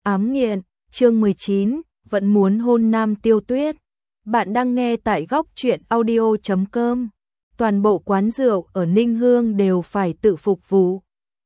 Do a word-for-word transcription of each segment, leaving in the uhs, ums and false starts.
Ám nghiện, chương mười chín, vẫn muốn hôn Nam Tiêu Tuyết. Bạn đang nghe tại góc truyện audio chấm com. Toàn bộ quán rượu ở Ninh Hương đều phải tự phục vụ.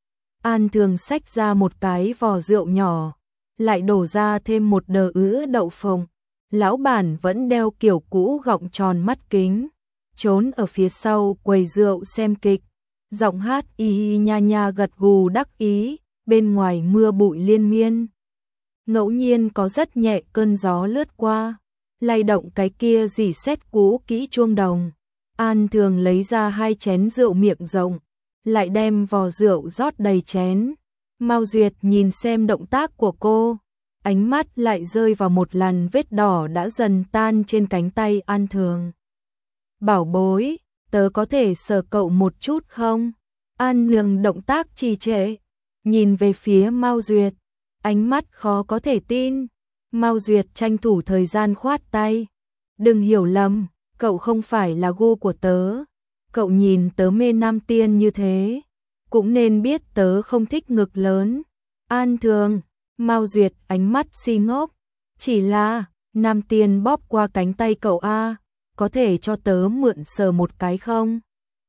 An thường xách ra một cái vò rượu nhỏ, lại đổ ra thêm một đờ ứa đậu phộng. Lão bản vẫn đeo kiểu cũ gọng tròn mắt kính, trốn ở phía sau quầy rượu xem kịch. Giọng hát y y nha nha gật gù đắc ý, bên ngoài mưa bụi liên miên. Ngẫu nhiên có rất nhẹ cơn gió lướt qua, lay động cái kia rỉ sét cũ kỹ chuông đồng. An thường lấy ra hai chén rượu miệng rộng, lại đem vò rượu rót đầy chén. Mao Duyệt nhìn xem động tác của cô, ánh mắt lại rơi vào một làn vết đỏ đã dần tan trên cánh tay An thường. Bảo bối, tớ có thể sờ cậu một chút không? An Nương động tác trì trệ, nhìn về phía Mao Duyệt, ánh mắt khó có thể tin. Mao Duyệt tranh thủ thời gian khoát tay. Đừng hiểu lầm, cậu không phải là gu của tớ. Cậu nhìn tớ mê nam tiên như thế, cũng nên biết tớ không thích ngực lớn. An thường, Mao Duyệt ánh mắt si ngốc. Chỉ là, nam tiên bóp qua cánh tay cậu a, có thể cho tớ mượn sờ một cái không?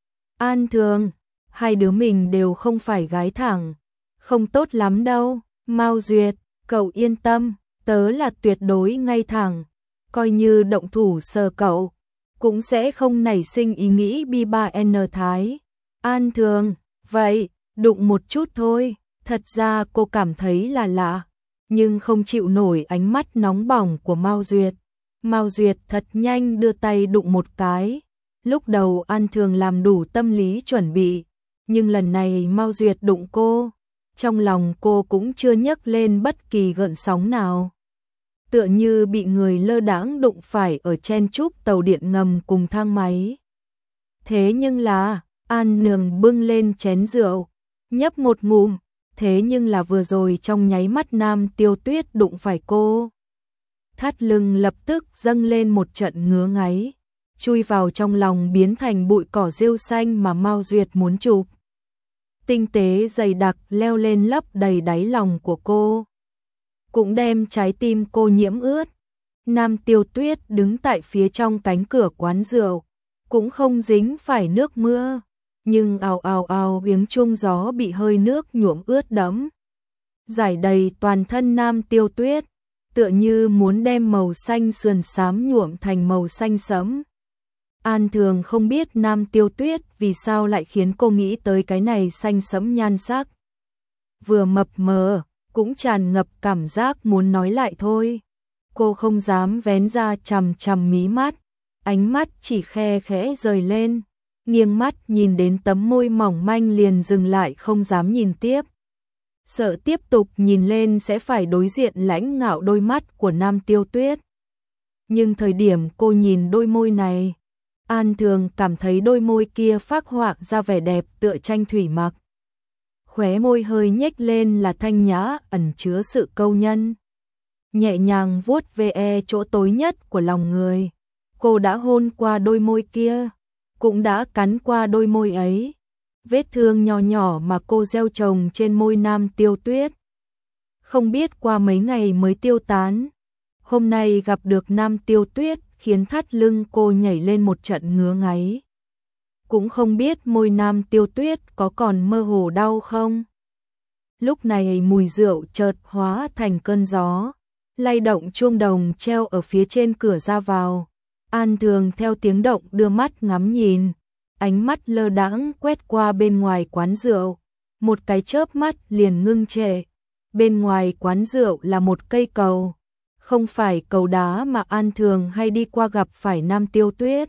An thường, hai đứa mình đều không phải gái thẳng, không tốt lắm đâu. Mao Duyệt, cậu yên tâm, tớ là tuyệt đối ngay thẳng, coi như động thủ sờ cậu, cũng sẽ không nảy sinh ý nghĩ bi ba en thái. An thường, vậy, đụng một chút thôi. Thật ra cô cảm thấy là lạ, nhưng không chịu nổi ánh mắt nóng bỏng của Mao Duyệt. Mao Duyệt thật nhanh đưa tay đụng một cái. Lúc đầu An thường làm đủ tâm lý chuẩn bị, nhưng lần này Mao Duyệt đụng cô, trong lòng cô cũng chưa nhấc lên bất kỳ gợn sóng nào. Tựa như bị người lơ đãng đụng phải ở chen chúc tàu điện ngầm cùng thang máy. Thế nhưng là, An Nương bưng lên chén rượu, nhấp một ngụm, thế nhưng là vừa rồi trong nháy mắt Nam Tiêu Tuyết đụng phải cô. Thắt lưng lập tức dâng lên một trận ngứa ngáy, chui vào trong lòng biến thành bụi cỏ rêu xanh mà Mao Duyệt muốn chụp. Tinh tế dày đặc leo lên lấp đầy đáy lòng của cô, cũng đem trái tim cô nhiễm ướt. Nam Tiêu Tuyết đứng tại phía trong cánh cửa quán rượu, cũng không dính phải nước mưa, nhưng ào ào ào tiếng chuông gió bị hơi nước nhuộm ướt đẫm, rải đầy toàn thân Nam Tiêu Tuyết, tựa như muốn đem màu xanh sườn xám nhuộm thành màu xanh sẫm. An thường không biết Nam Tiêu Tuyết vì sao lại khiến cô nghĩ tới cái này xanh sẫm nhan sắc. Vừa mập mờ, cũng tràn ngập cảm giác muốn nói lại thôi. Cô không dám vén ra chằm chằm mí mắt, ánh mắt chỉ khe khẽ rời lên, nghiêng mắt nhìn đến tấm môi mỏng manh liền dừng lại không dám nhìn tiếp. Sợ tiếp tục nhìn lên sẽ phải đối diện lãnh ngạo đôi mắt của Nam Tiêu Tuyết. Nhưng thời điểm cô nhìn đôi môi này, An thường cảm thấy đôi môi kia phác họa ra vẻ đẹp tựa tranh thủy mặc. Khóe môi hơi nhếch lên là thanh nhã ẩn chứa sự câu nhân. Nhẹ nhàng vuốt ve chỗ tối nhất của lòng người. Cô đã hôn qua đôi môi kia, cũng đã cắn qua đôi môi ấy. Vết thương nhỏ nhỏ mà cô gieo trồng trên môi Nam Tiêu Tuyết, không biết qua mấy ngày mới tiêu tán. Hôm nay gặp được Nam Tiêu Tuyết khiến thắt lưng cô nhảy lên một trận ngứa ngáy. Cũng không biết môi Nam Tiêu Tuyết có còn mơ hồ đau không. Lúc này mùi rượu chợt hóa thành cơn gió, lay động chuông đồng treo ở phía trên cửa ra vào. An thường theo tiếng động đưa mắt ngắm nhìn, ánh mắt lơ đãng quét qua bên ngoài quán rượu, một cái chớp mắt liền ngưng trệ. Bên ngoài quán rượu là một cây cầu, không phải cầu đá mà An thường hay đi qua gặp phải Nam Tiêu Tuyết.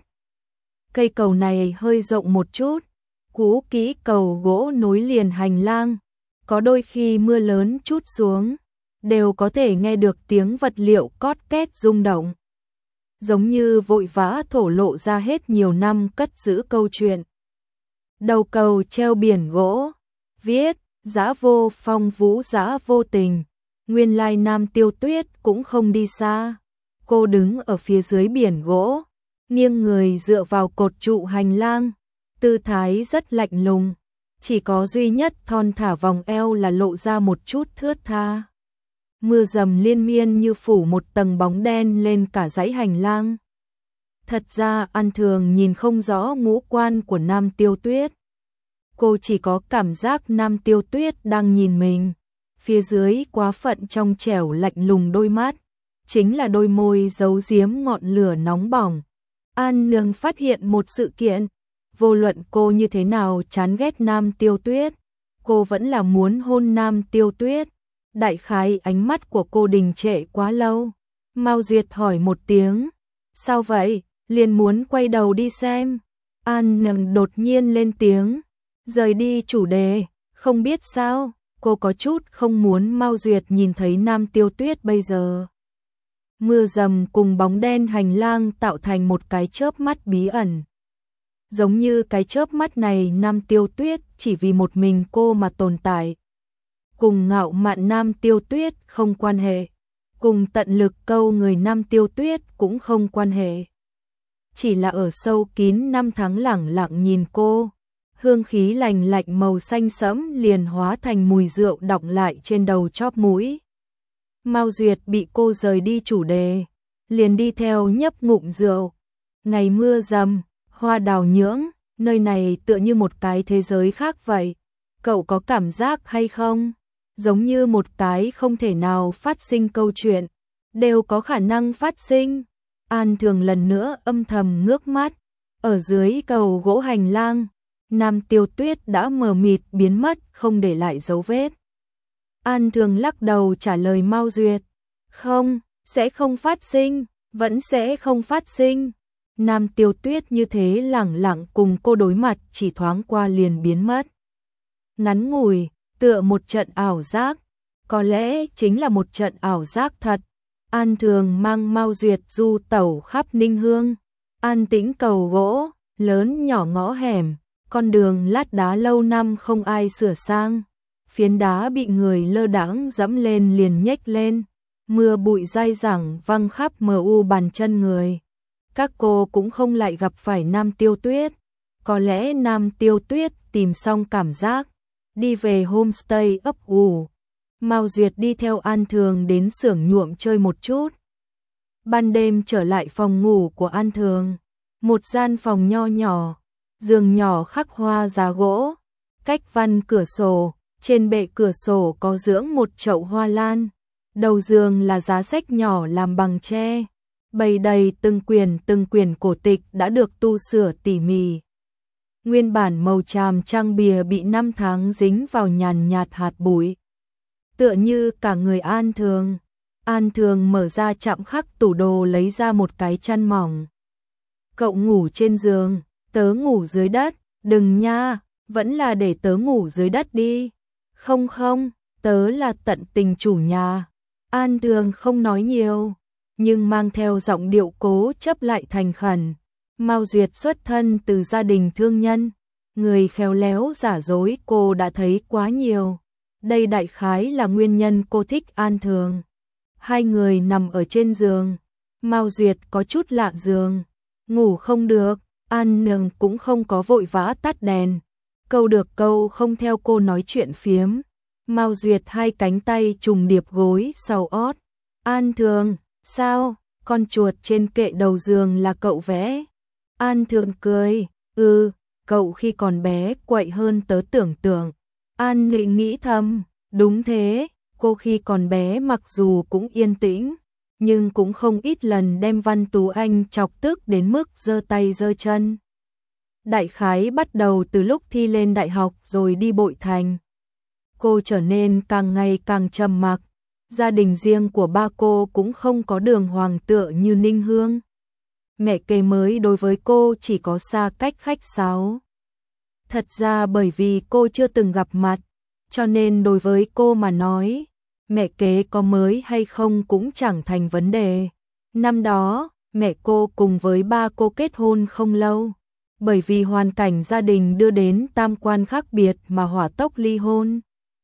Cây cầu này hơi rộng một chút, cũ kỹ cầu gỗ nối liền hành lang, có đôi khi mưa lớn trút xuống, đều có thể nghe được tiếng vật liệu cót két rung động. Giống như vội vã thổ lộ ra hết nhiều năm cất giữ câu chuyện. Đầu cầu treo biển gỗ, viết, dã vô phong vũ dã vô tình. Nguyên lai Nam Tiêu Tuyết cũng không đi xa. Cô đứng ở phía dưới biển gỗ, nghiêng người dựa vào cột trụ hành lang, tư thái rất lạnh lùng, chỉ có duy nhất thon thả vòng eo là lộ ra một chút thướt tha. mưa dầm liên miên như phủ một tầng bóng đen lên cả dãy hành lang. Thật ra An Thường nhìn không rõ ngũ quan của Nam Tiêu Tuyết. Cô chỉ có cảm giác Nam Tiêu Tuyết đang nhìn mình. Phía dưới quá phận trong trẻo lạnh lùng đôi mắt, chính là đôi môi giấu giếm ngọn lửa nóng bỏng. An Nương phát hiện một sự kiện, vô luận cô như thế nào chán ghét Nam Tiêu Tuyết, cô vẫn là muốn hôn Nam Tiêu Tuyết. Đại khái ánh mắt của cô đình trệ quá lâu. Mao Duyệt hỏi một tiếng, sao vậy? Liền muốn quay đầu đi xem. An Nương đột nhiên lên tiếng, rời đi chủ đề, không biết sao, cô có chút không muốn Mao Duyệt nhìn thấy Nam Tiêu Tuyết bây giờ. Mưa dầm cùng bóng đen hành lang tạo thành một cái chớp mắt bí ẩn. Giống như cái chớp mắt này Nam Tiêu Tuyết chỉ vì một mình cô mà tồn tại. Cùng ngạo mạn Nam Tiêu Tuyết không quan hệ, cùng tận lực câu người Nam Tiêu Tuyết cũng không quan hệ. Chỉ là ở sâu kín năm tháng lẳng lặng nhìn cô, hương khí lành lạnh màu xanh sẫm liền hóa thành mùi rượu đọng lại trên đầu chóp mũi. Mao Duyệt bị cô rời đi chủ đề, liền đi theo nhấp ngụm rượu. Ngày mưa dầm, hoa đào nhưỡng, nơi này tựa như một cái thế giới khác vậy. Cậu có cảm giác hay không? Giống như một cái không thể nào phát sinh câu chuyện, đều có khả năng phát sinh. An Thường lần nữa âm thầm ngước mắt, ở dưới cầu gỗ hành lang, Nam Tiêu Tuyết đã mờ mịt biến mất không để lại dấu vết. An Thường lắc đầu trả lời Mao Duyệt, không, sẽ không phát sinh, vẫn sẽ không phát sinh. Nam Tiêu Tuyết như thế lẳng lặng cùng cô đối mặt chỉ thoáng qua liền biến mất. Ngắn ngủi, tựa một trận ảo giác, có lẽ chính là một trận ảo giác thật. An Thường mang Mao Duyệt du tẩu khắp Ninh Hương, an tĩnh cầu gỗ, lớn nhỏ ngõ hẻm, con đường lát đá lâu năm không ai sửa sang. Phiến đá bị người lơ đãng dẫm lên liền nhếch lên, mưa bụi dai dẳng văng khắp mờ u bàn chân người. Các cô cũng không lại gặp phải Nam Tiêu Tuyết, có lẽ Nam Tiêu Tuyết tìm xong cảm giác, đi về homestay ấp ủ. Mao Duyệt đi theo An Thường đến xưởng nhuộm chơi một chút. Ban đêm trở lại phòng ngủ của An Thường, một gian phòng nho nhỏ, giường nhỏ khắc hoa giá gỗ, cách văn cửa sổ. Trên bệ cửa sổ có dưỡng một chậu hoa lan, đầu giường là giá sách nhỏ làm bằng tre, bày đầy từng quyển từng quyển cổ tịch đã được tu sửa tỉ mỉ. Nguyên bản màu tràm trang bìa bị năm tháng dính vào nhàn nhạt hạt bụi. Tựa như cả người An Thường. An Thường mở ra chạm khắc tủ đồ lấy ra một cái chăn mỏng. Cậu ngủ trên giường, tớ ngủ dưới đất, đừng nha, vẫn là để tớ ngủ dưới đất đi. Không không, tớ là tận tình chủ nhà. An Thường không nói nhiều, nhưng mang theo giọng điệu cố chấp lại thành khẩn. Mao Duyệt xuất thân từ gia đình thương nhân, người khéo léo giả dối cô đã thấy quá nhiều. Đây đại khái là nguyên nhân cô thích An Thường. Hai người nằm ở trên giường, Mao Duyệt có chút lạ giường, ngủ không được, An Nương cũng không có vội vã tắt đèn. Câu được câu không theo cô nói chuyện phiếm. Mao Duyệt hai cánh tay trùng điệp gối sau ót. An Thường, sao, con chuột trên kệ đầu giường là cậu vẽ? An Thường cười, ừ, cậu khi còn bé quậy hơn tớ tưởng tượng. An Nghị nghĩ thầm, đúng thế, cô khi còn bé mặc dù cũng yên tĩnh, nhưng cũng không ít lần đem Văn Tú Anh chọc tức đến mức giơ tay giơ chân. Đại khái bắt đầu từ lúc thi lên đại học rồi đi Bội Thành. Cô trở nên càng ngày càng trầm mặc, gia đình riêng của ba cô cũng không có đường hoàng tựa như Ninh Hương. Mẹ kế mới đối với cô chỉ có xa cách khách sáo. Thật ra bởi vì cô chưa từng gặp mặt, cho nên đối với cô mà nói, mẹ kế có mới hay không cũng chẳng thành vấn đề. Năm đó, mẹ cô cùng với ba cô kết hôn không lâu, bởi vì hoàn cảnh gia đình đưa đến tam quan khác biệt mà hỏa tốc ly hôn.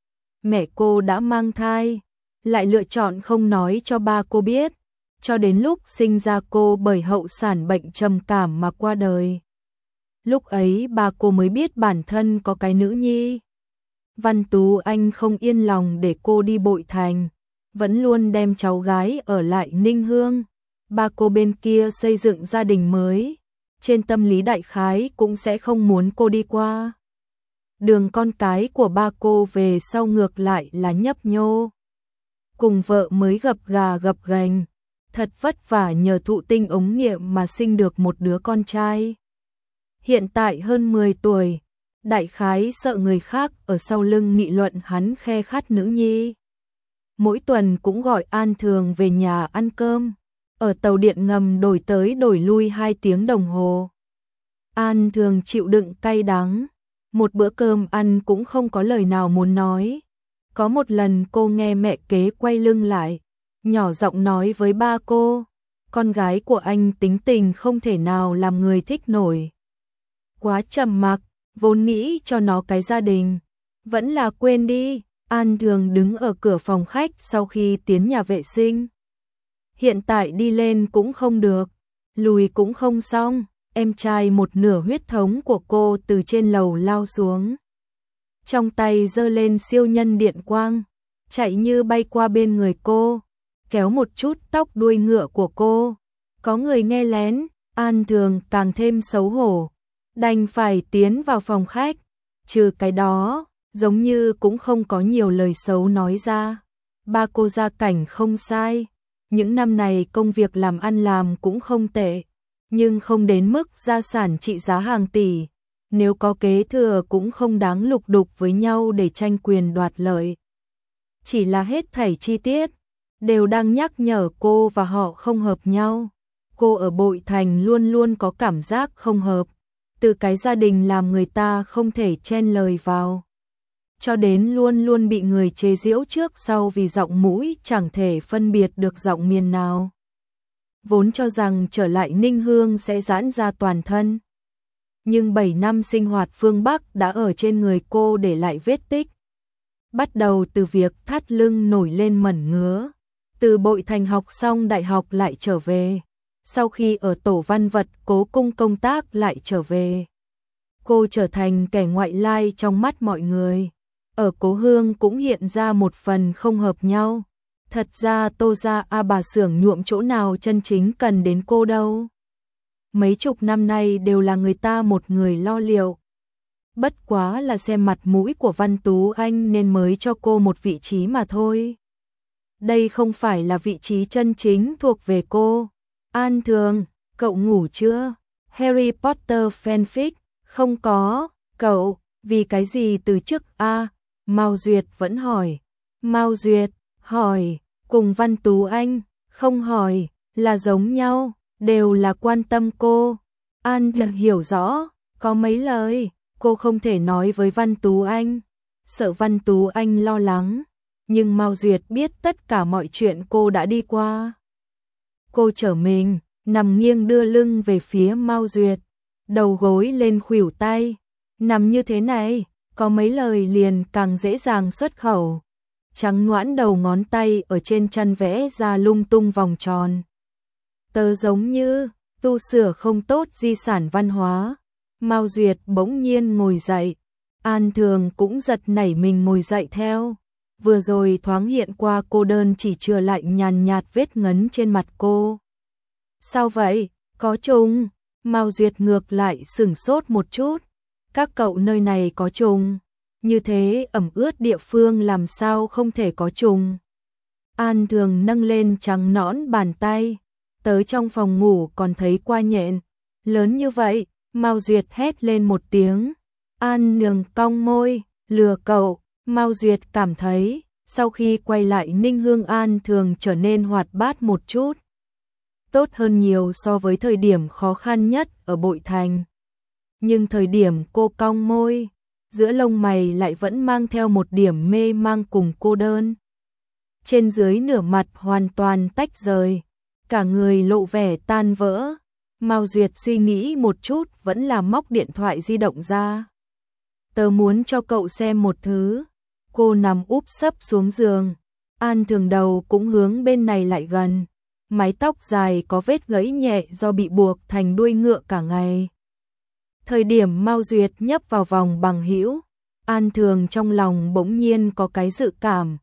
Mẹ cô đã mang thai, lại lựa chọn không nói cho ba cô biết, cho đến lúc sinh ra cô bởi hậu sản bệnh trầm cảm mà qua đời. Lúc ấy ba cô mới biết bản thân có cái nữ nhi. Văn Tú Anh không yên lòng để cô đi Bội Thành, vẫn luôn đem cháu gái ở lại Ninh Hương. Ba cô bên kia xây dựng gia đình mới, trên tâm lý đại khái cũng sẽ không muốn cô đi qua. Đường con cái của ba cô về sau ngược lại là nhấp nhô. Cùng vợ mới gập gà gập ghềnh, thật vất vả nhờ thụ tinh ống nghiệm mà sinh được một đứa con trai. Hiện tại hơn mười tuổi, đại khái sợ người khác ở sau lưng nghị luận hắn khe khắt nữ nhi. Mỗi tuần cũng gọi An Thường về nhà ăn cơm, ở tàu điện ngầm đổi tới đổi lui hai tiếng đồng hồ. An Thường chịu đựng cay đắng, một bữa cơm ăn cũng không có lời nào muốn nói. Có một lần cô nghe mẹ kế quay lưng lại, nhỏ giọng nói với ba cô, con gái của anh tính tình không thể nào làm người thích nổi. Quá trầm mặc, vốn nghĩ cho nó cái gia đình, vẫn là quên đi. An Thường đứng ở cửa phòng khách sau khi tiến nhà vệ sinh. Hiện tại đi lên cũng không được, lùi cũng không xong, em trai một nửa huyết thống của cô từ trên lầu lao xuống. Trong tay giơ lên siêu nhân điện quang, chạy như bay qua bên người cô, kéo một chút tóc đuôi ngựa của cô. Có người nghe lén, An Thường càng thêm xấu hổ, đành phải tiến vào phòng khách. Trừ cái đó, giống như cũng không có nhiều lời xấu nói ra. Ba cô gia cảnh không sai, những năm này công việc làm ăn làm cũng không tệ, nhưng không đến mức gia sản trị giá hàng tỷ. Nếu có kế thừa cũng không đáng lục đục với nhau để tranh quyền đoạt lợi. Chỉ là hết thảy chi tiết đều đang nhắc nhở cô và họ không hợp nhau. Cô ở Bội Thành luôn luôn có cảm giác không hợp, từ cái gia đình làm người ta không thể chen lời vào, cho đến luôn luôn bị người chế giễu trước sau vì giọng mũi chẳng thể phân biệt được giọng miền nào. Vốn cho rằng trở lại Ninh Hương sẽ giãn ra toàn thân, nhưng bảy năm sinh hoạt phương Bắc đã ở trên người cô để lại vết tích. Bắt đầu từ việc thắt lưng nổi lên mẩn ngứa, từ Bội Thành học xong đại học lại trở về, sau khi ở tổ văn vật Cố Cung công tác lại trở về. Cô trở thành kẻ ngoại lai trong mắt mọi người. Ở Cố Hương cũng hiện ra một phần không hợp nhau. Thật ra Tô gia a bà xưởng nhuộm chỗ nào chân chính cần đến cô đâu. Mấy chục năm nay đều là người ta một người lo liệu. Bất quá là xem mặt mũi của Văn Tú Anh nên mới cho cô một vị trí mà thôi. Đây không phải là vị trí chân chính thuộc về cô. An Thường, cậu ngủ chưa? Harry Potter fanfic, không có. Cậu, vì cái gì từ trước a? À, Mao Duyệt vẫn hỏi. Mao Duyệt, hỏi, cùng Văn Tú Anh, không hỏi, là giống nhau, đều là quan tâm cô. An Thường hiểu rõ, có mấy lời, cô không thể nói với Văn Tú Anh, sợ Văn Tú Anh lo lắng, nhưng Mao Duyệt biết tất cả mọi chuyện cô đã đi qua. Cô trở mình, nằm nghiêng đưa lưng về phía Mao Duyệt, đầu gối lên khuỷu tay, nằm như thế này, có mấy lời liền càng dễ dàng xuất khẩu. Trắng noãn đầu ngón tay ở trên chăn vẽ ra lung tung vòng tròn. Tớ giống như tu sửa không tốt di sản văn hóa. Mao Duyệt bỗng nhiên ngồi dậy, An Thường cũng giật nảy mình ngồi dậy theo. Vừa rồi thoáng hiện qua cô đơn chỉ chừa lại nhàn nhạt vết ngấn trên mặt cô. Sao vậy? Có trùng? Mao Duyệt ngược lại sửng sốt một chút. Các cậu nơi này có trùng? Như thế ẩm ướt địa phương làm sao không thể có trùng? An Thường nâng lên trắng nõn bàn tay. Tới trong phòng ngủ còn thấy qua nhện. Lớn như vậy, Mao Duyệt hét lên một tiếng. An Thường cong môi, lừa cậu. Mao Duyệt cảm thấy, sau khi quay lại Ninh Hương An Thường trở nên hoạt bát một chút. Tốt hơn nhiều so với thời điểm khó khăn nhất ở Bội Thành. Nhưng thời điểm cô cong môi, giữa lông mày lại vẫn mang theo một điểm mê mang cùng cô đơn. Trên dưới nửa mặt hoàn toàn tách rời, cả người lộ vẻ tan vỡ. Mao Duyệt suy nghĩ một chút vẫn là móc điện thoại di động ra. Tớ muốn cho cậu xem một thứ. Cô nằm úp sấp xuống giường, An Thường đầu cũng hướng bên này lại gần. Mái tóc dài có vết gãy nhẹ do bị buộc thành đuôi ngựa cả ngày. Thời điểm Mao Duyệt nhấp vào vòng bằng hữu, An Thường trong lòng bỗng nhiên có cái dự cảm.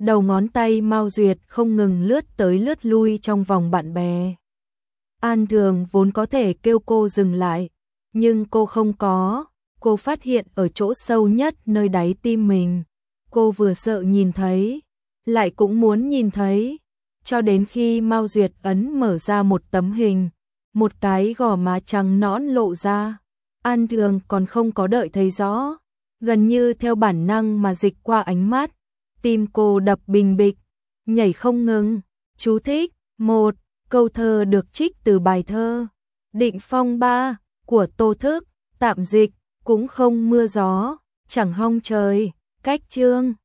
Đầu ngón tay Mao Duyệt không ngừng lướt tới lướt lui trong vòng bạn bè. An Thường vốn có thể kêu cô dừng lại, nhưng cô không có. Cô phát hiện ở chỗ sâu nhất nơi đáy tim mình, cô vừa sợ nhìn thấy, lại cũng muốn nhìn thấy, cho đến khi Mao Duyệt ấn mở ra một tấm hình, một cái gò má trắng nõn lộ ra. An Thường còn không có đợi thấy rõ, gần như theo bản năng mà dịch qua ánh mắt, tim cô đập bình bịch, nhảy không ngừng. Chú thích: một. Câu thơ được trích từ bài thơ Định Phong ba của Tô Thức, tạm dịch: cũng không mưa gió, chẳng hong trời. Cách chương